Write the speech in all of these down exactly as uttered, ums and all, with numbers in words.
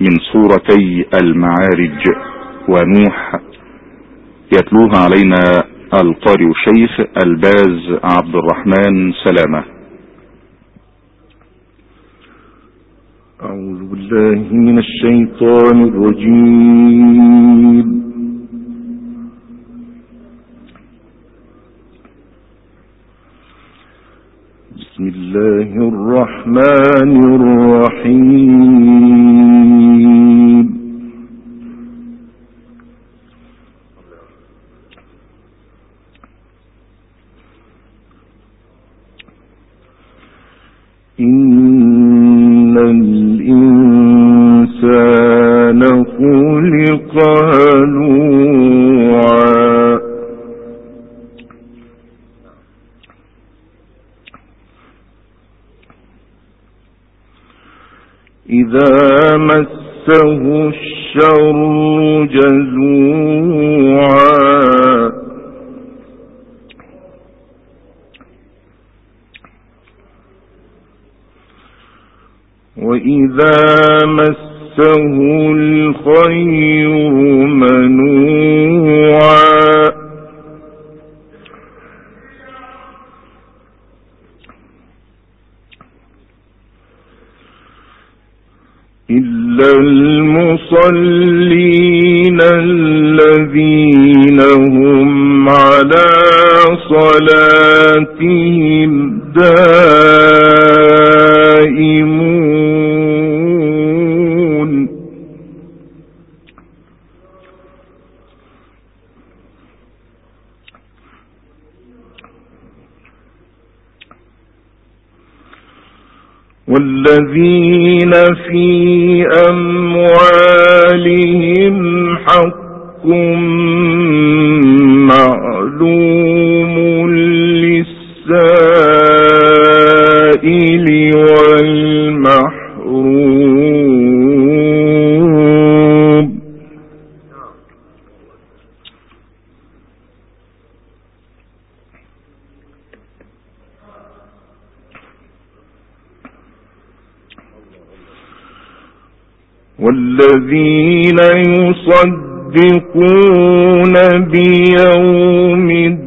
من سورتي المعارج ونوح، يتلوها علينا القارئ الشيخ الباز عبد الرحمن سلامة. أعوذ بالله من الشيطان الرجيم. بسم الله الرحمن الرحيم. إن الإنسان خلق هلوعا إذا مسه الشر جزوعا وإذا مسه الخير منوعا إلا المصلين الذين هم على صلاتهم دائمون والذين في أموالهم حق معلوم للسائل والمحروم والذين يصدقون بيوم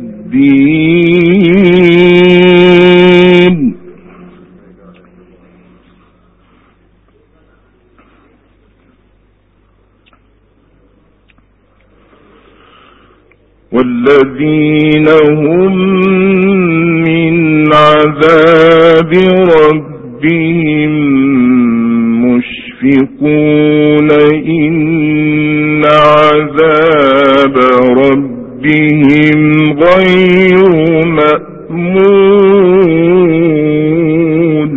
الدين والذين هم من عذاب ربهم مشفقون إن عذاب ربهم غير مأمون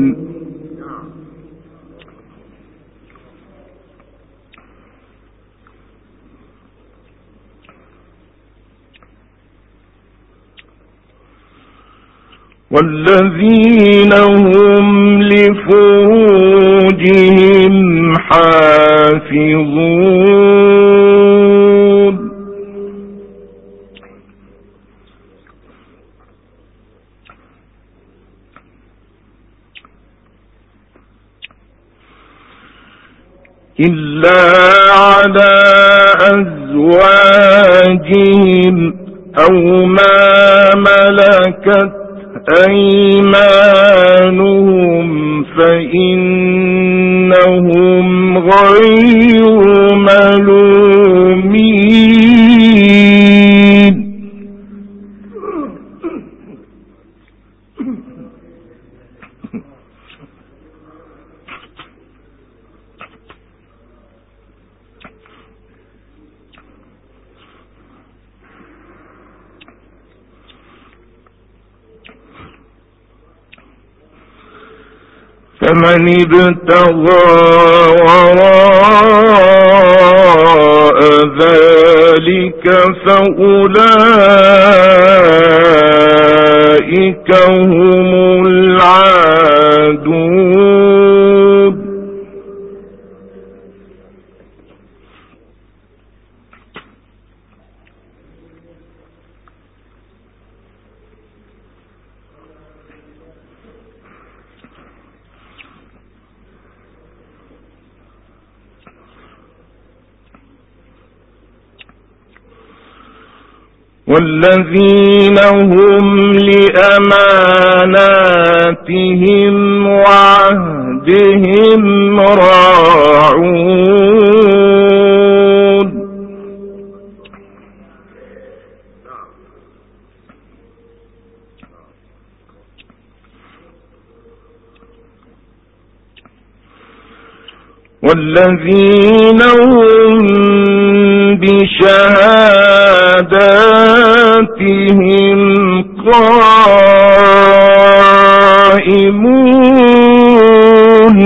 والذين هم لفروجهم حافظون إلا على أزواجهم أو ما ملكت أيمانهم فإنهم غير ملومين فمن ابتغى وراء ذلك فأولئك هم العادون والذين هم لأماناتهم وعهدهم راعون والذين هم بشهاداتهم قائمون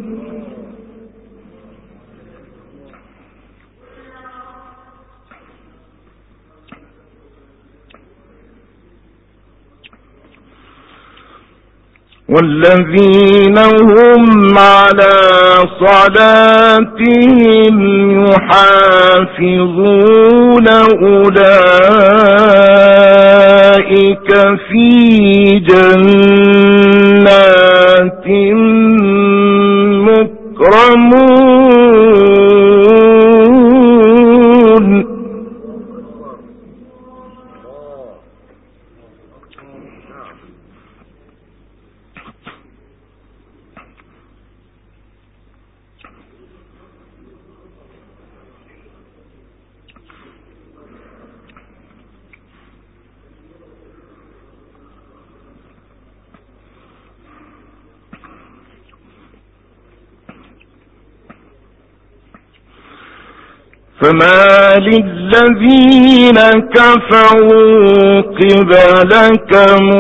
والذين هم على صلاتهم يحافظون أولئك في جنات مكرمون فما للذين كفروا قبلك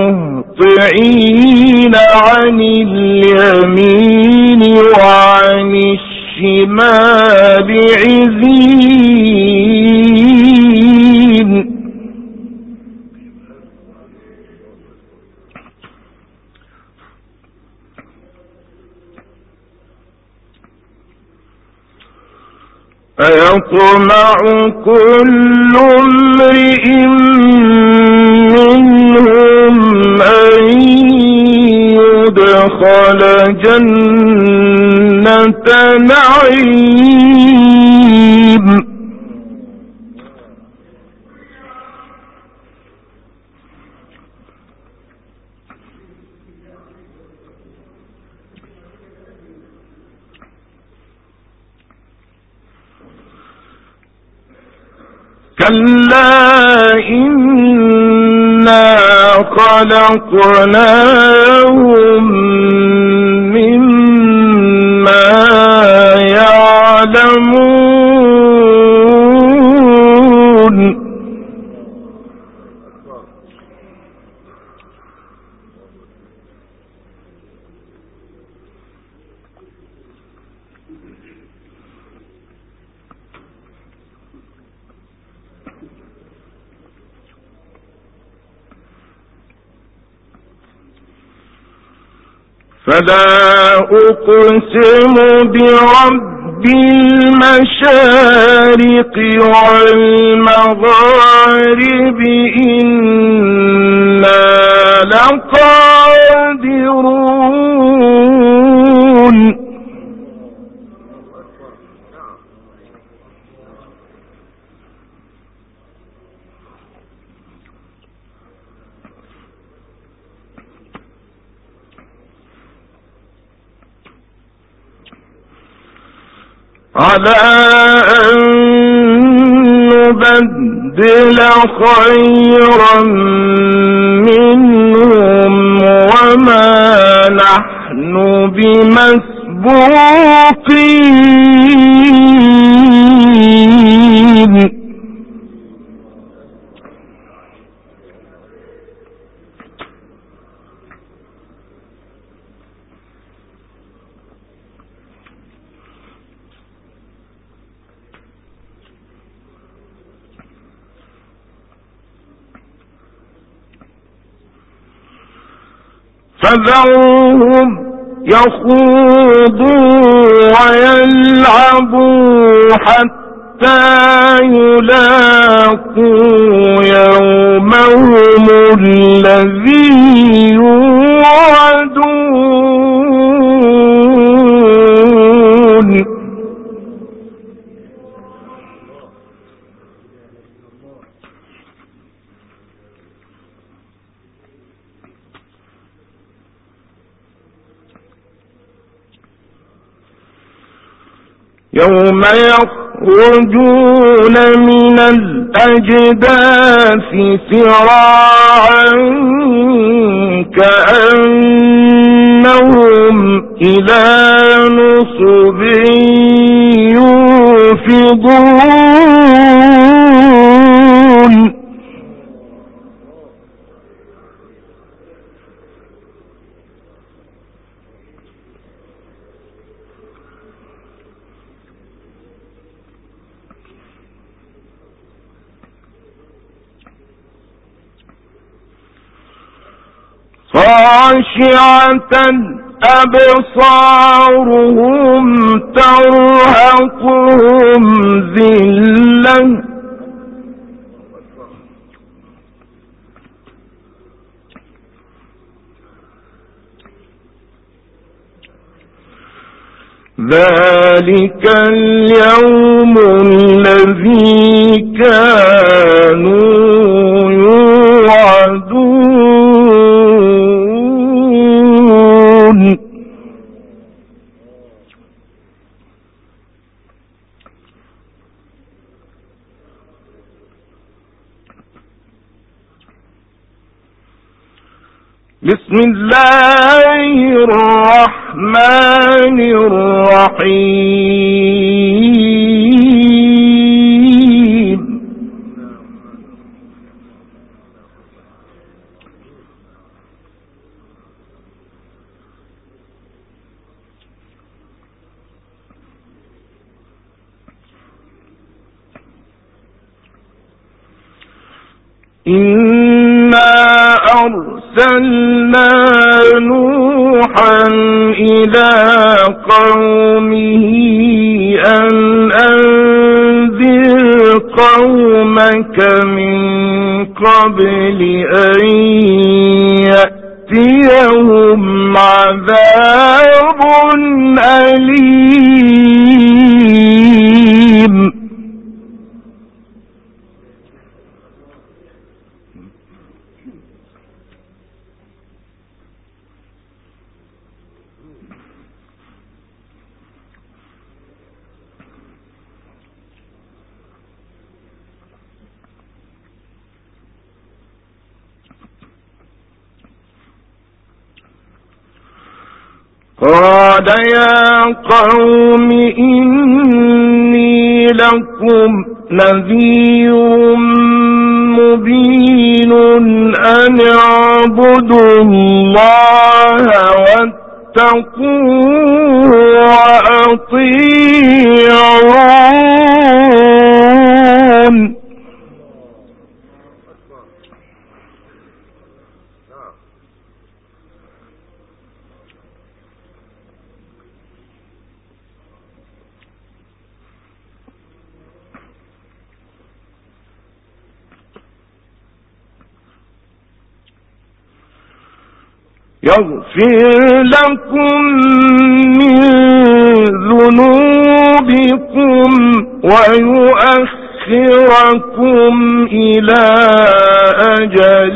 مهطعين عن اليمين وعن الشمال عزين أيطمع كل امرئ منهم أن يدخل جنة نعيم كلا إنا خلقناهم مما يعلمون فلا أقسم برب المشارق والمغارب إنا لقادرون على أن نبدل خيرا منهم وما نحن بمسبوقين فذرهم يخوضوا ويلعبوا حتى يلاقوا يومهم الذي يوعدون يوم يخرجون من الأجداث سراعا كأنهم إلى نصب يوفضون خاشعة أبصارهم ترهقهم ذلة ذلك اليوم الذي كانوا يوعدون بسم الله الرحمن الرحيم إنا أرسلنا نوحا إلى قومه أن أنذر قومك من قبل أن يأتيهم عذاب أليم قال يا قوم إني لكم نذير مبين أن اعبدوا الله واتقوه وأطيعون يغفر لكم من ذنوبكم ويؤخركم إلى أجل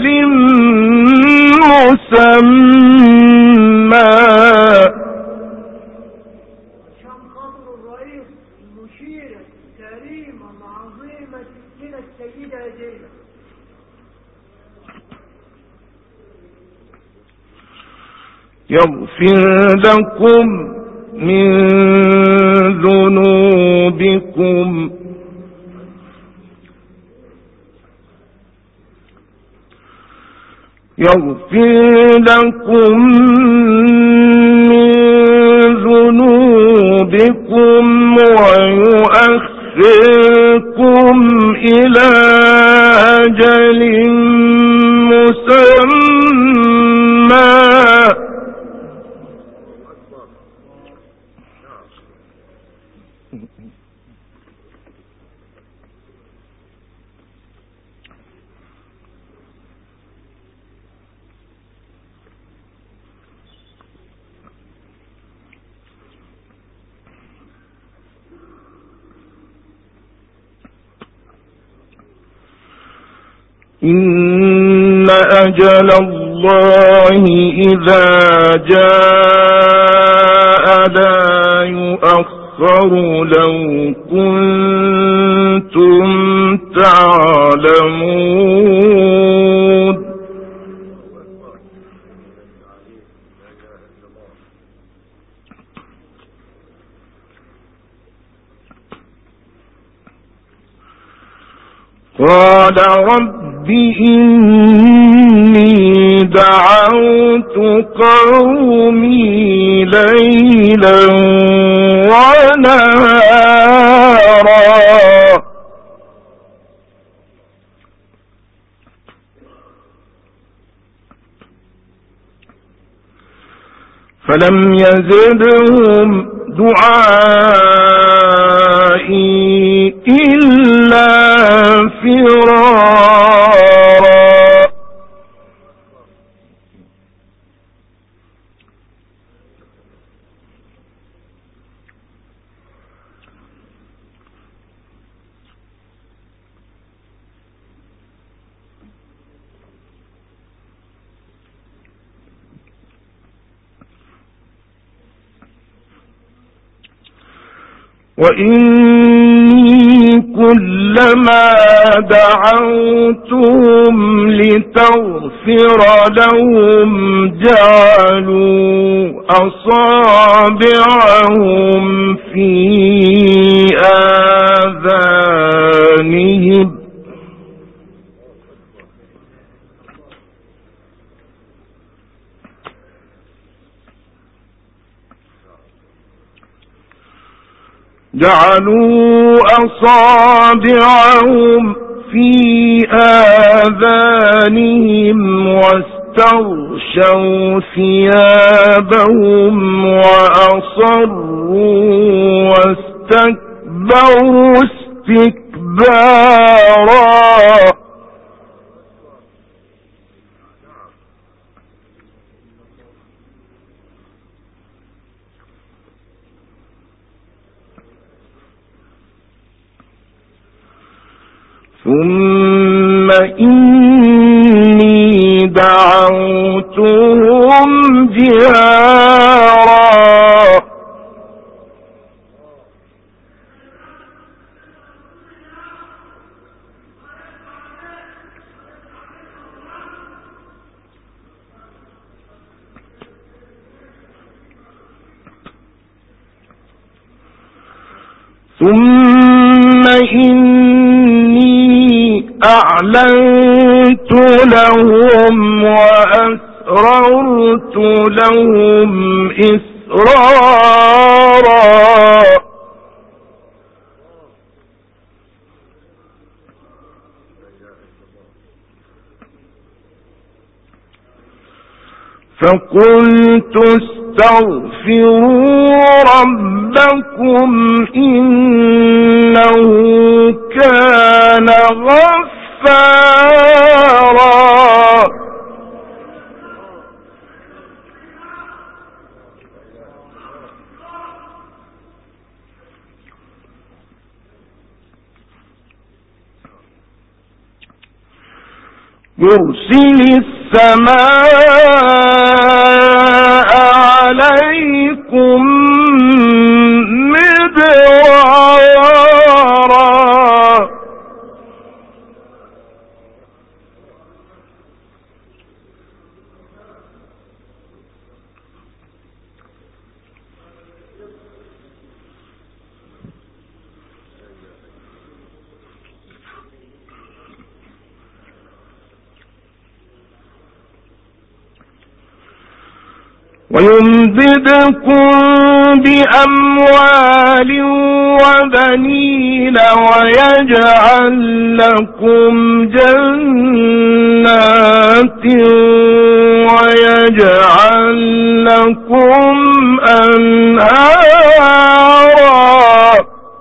مسمى. عشان خاطر الرئيس المشيرة الكريمة العظيمة ستنا السيدة زينب يغفر لكم من ذنوبكم يغفر لكم من ذنوبكم ويؤخركم إلى أجل مسمى. إن أجل الله إذا جاء لا يؤخر أكثر لو كنتم تعلمون. قال رب إني دعوت قومي ليلا ونهارا فلم يزدهم دعائي إلا فرارا. وإني كلما دعوتهم لتغفر لهم جعلوا أصابعهم في آذانهم جعلوا أصابعهم في آذانهم واستغشوا ثيابهم وأصروا واستكبروا استكبارا. ثم إني دعوتهم جهارا ثم إني أعلنت لهم وأسررت لهم إسرارا فقلت استغفروا ربكم إنه كان غفارا. يرسل السماء عليكم مدرارا ويمددكم بأموال وبنين ويجعل لكم جنات ويجعل لكم أنهارا.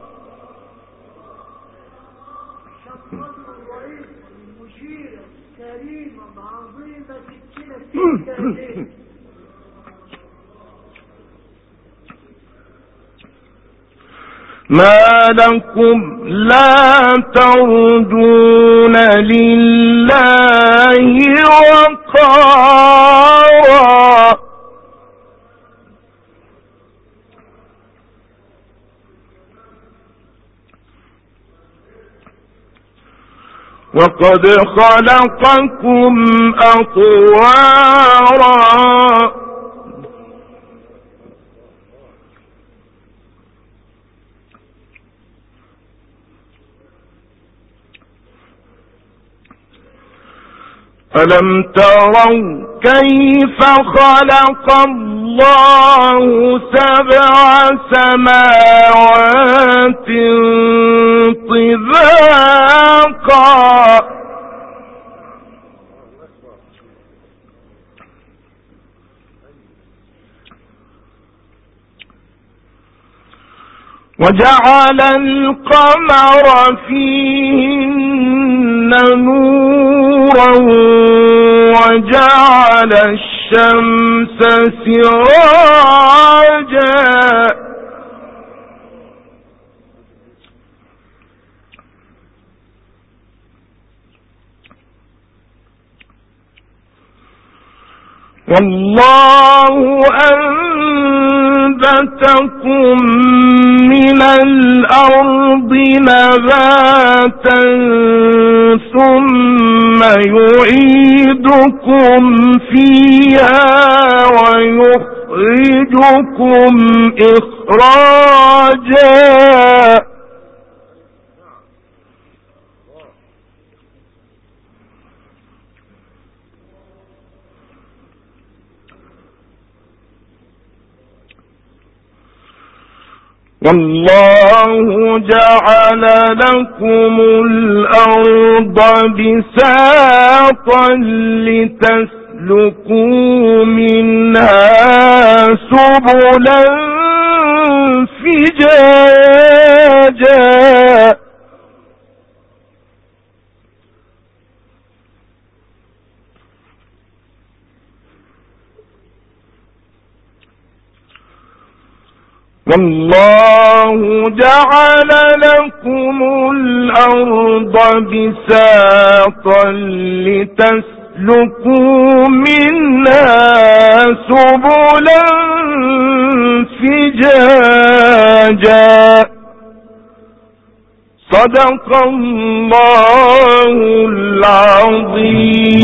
ما لكم لا ترجون لله وقارا. وقد خلقكم أطوارا ألم تروا كيف خلق الله سبع سماوات طباقا وجعل القمر فيهن نورا وجعل الشمس سراجا والله أنبتكم من الأرض نباتا ثم يعيدكم فيها ويخرجكم إخراجا والله جعل لكم الأرض بساطا لتسلكوا منها سبلا فجاجا والله جعل لكم الأرض بساطا لتسلكوا منها سبلا فجاجا صدق الله العظيم.